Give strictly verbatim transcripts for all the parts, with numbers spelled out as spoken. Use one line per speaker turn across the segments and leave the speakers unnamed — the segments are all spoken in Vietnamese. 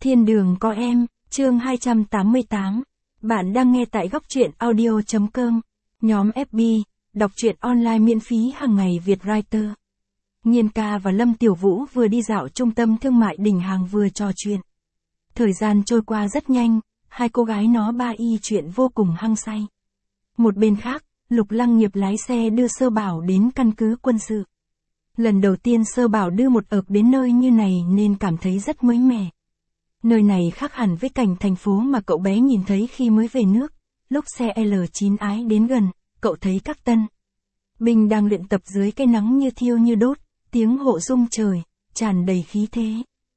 Thiên đường có em, chương hai trăm tám mươi tám. Bạn đang nghe tại góc truyện audio chấm com. Nhóm ép bê, đọc truyện online miễn phí hàng ngày Vietwriter. Nhiên ca và Lâm Tiểu Vũ vừa đi dạo trung tâm thương mại Đình Hàng vừa trò chuyện. Thời gian trôi qua rất nhanh, hai cô gái nó ba y chuyện vô cùng hăng say. Một bên khác, Lục Lăng Nghiệp lái xe đưa Sơ Bảo đến căn cứ quân sự. Lần đầu tiên Sơ Bảo đưa một ợc đến nơi như này nên cảm thấy rất mới mẻ. Nơi này khác hẳn với cảnh thành phố mà cậu bé nhìn thấy khi mới về nước. Lúc xe L chín ái đến gần, cậu thấy các tân binh đang luyện tập dưới cây nắng như thiêu như đốt, tiếng hộ rung trời, tràn đầy khí thế.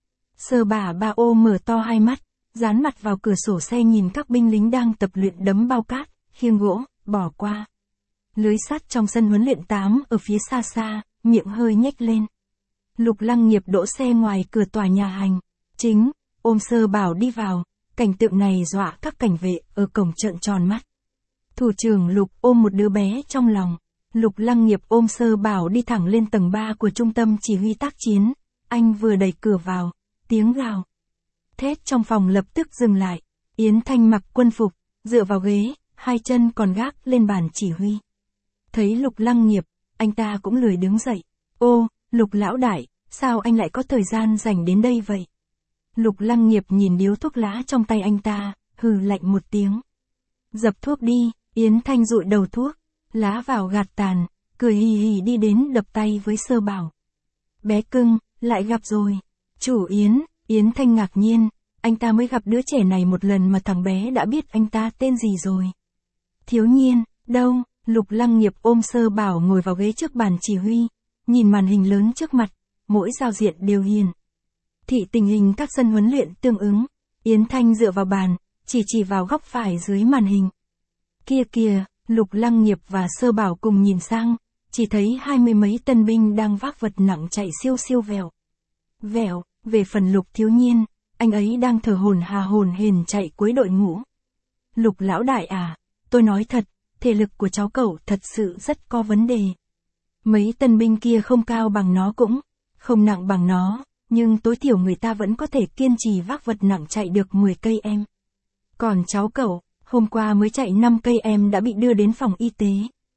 Sơ Bả Ba Ô mở to hai mắt, dán mặt vào cửa sổ xe nhìn các binh lính đang tập luyện đấm bao cát, khiêng gỗ, bỏ qua lưới sắt trong sân huấn luyện tám ở phía xa xa, miệng hơi nhếch lên. Lục Lăng Nghiệp đỗ xe ngoài cửa tòa nhà hành chính, ôm Sơ Bảo đi vào, cảnh tượng này dọa các cảnh vệ ở cổng trợn tròn mắt. Thủ trưởng Lục ôm một đứa bé trong lòng. Lục Lăng Nghiệp ôm Sơ Bảo đi thẳng lên tầng ba của trung tâm chỉ huy tác chiến. Anh vừa đẩy cửa vào, tiếng gào thét trong phòng lập tức dừng lại. Yến Thanh mặc quân phục, dựa vào ghế, hai chân còn gác lên bàn chỉ huy. Thấy Lục Lăng Nghiệp, anh ta cũng lười đứng dậy. Ô, Lục lão đại, sao anh lại có thời gian dành đến đây vậy? Lục Lăng Nghiệp nhìn điếu thuốc lá trong tay anh ta, hừ lạnh một tiếng. Dập thuốc đi, Yến Thanh dụi đầu thuốc, lá vào gạt tàn, cười hì hì đi đến đập tay với Sơ Bảo. Bé cưng, lại gặp rồi. Chủ Yến, Yến Thanh ngạc nhiên, anh ta mới gặp đứa trẻ này một lần mà thằng bé đã biết anh ta tên gì rồi. Thiếu Nhiên, đâu? Lục Lăng Nghiệp ôm Sơ Bảo ngồi vào ghế trước bàn chỉ huy, nhìn màn hình lớn trước mặt, mỗi giao diện đều hiển thị tình hình các sân huấn luyện tương ứng. Yến Thanh dựa vào bàn, chỉ chỉ vào góc phải dưới màn hình. Kia kìa, Lục Lăng Nghiệp và Sơ Bảo cùng nhìn sang, chỉ thấy hai mươi mấy tân binh đang vác vật nặng chạy siêu siêu vèo. Vèo, về phần Lục Thiếu Nhiên, anh ấy đang thở hổn hà hổn hển chạy cuối đội ngũ. Lục lão đại à, tôi nói thật, thể lực của cháu cậu thật sự rất có vấn đề. Mấy tân binh kia không cao bằng nó cũng không nặng bằng nó, nhưng tối thiểu người ta vẫn có thể kiên trì vác vật nặng chạy được mười cây em. Còn cháu cậu, hôm qua mới chạy năm cây em đã bị đưa đến phòng y tế.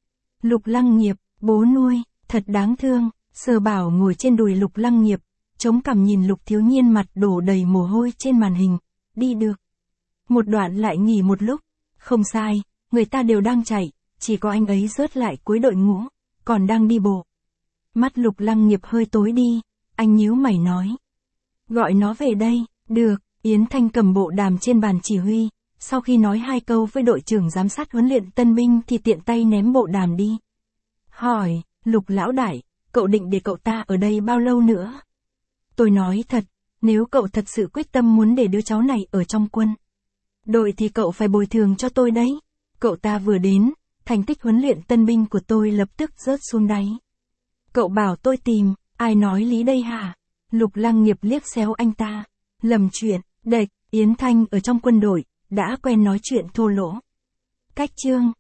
Lục Lăng Nghiệp, bố nuôi, thật đáng thương. Sơ Bảo ngồi trên đùi Lục Lăng Nghiệp, chống cằm nhìn Lục Thiếu Nhiên mặt đổ đầy mồ hôi trên màn hình. Đi được một đoạn lại nghỉ một lúc. Không sai, người ta đều đang chạy, chỉ có anh ấy rớt lại cuối đội ngũ, còn đang đi bộ. Mắt Lục Lăng Nghiệp hơi tối đi, anh nhíu mày nói. Gọi nó về đây. Được. Yến Thanh cầm bộ đàm trên bàn chỉ huy, sau khi nói hai câu với đội trưởng giám sát huấn luyện tân binh thì tiện tay ném bộ đàm đi. Hỏi, Lục lão đại, cậu định để cậu ta ở đây bao lâu nữa? Tôi nói thật, nếu cậu thật sự quyết tâm muốn để đứa cháu này ở trong quân đội thì cậu phải bồi thường cho tôi đấy. Cậu ta vừa đến, thành tích huấn luyện tân binh của tôi lập tức rớt xuống đáy. Cậu bảo tôi tìm, ai nói lý đây hả? Lục Lăng Nghiệp liếc xéo anh ta. Lầm chuyện, đệch, Yến Thanh ở trong quân đội, đã quen nói chuyện thô lỗ. Cách chương,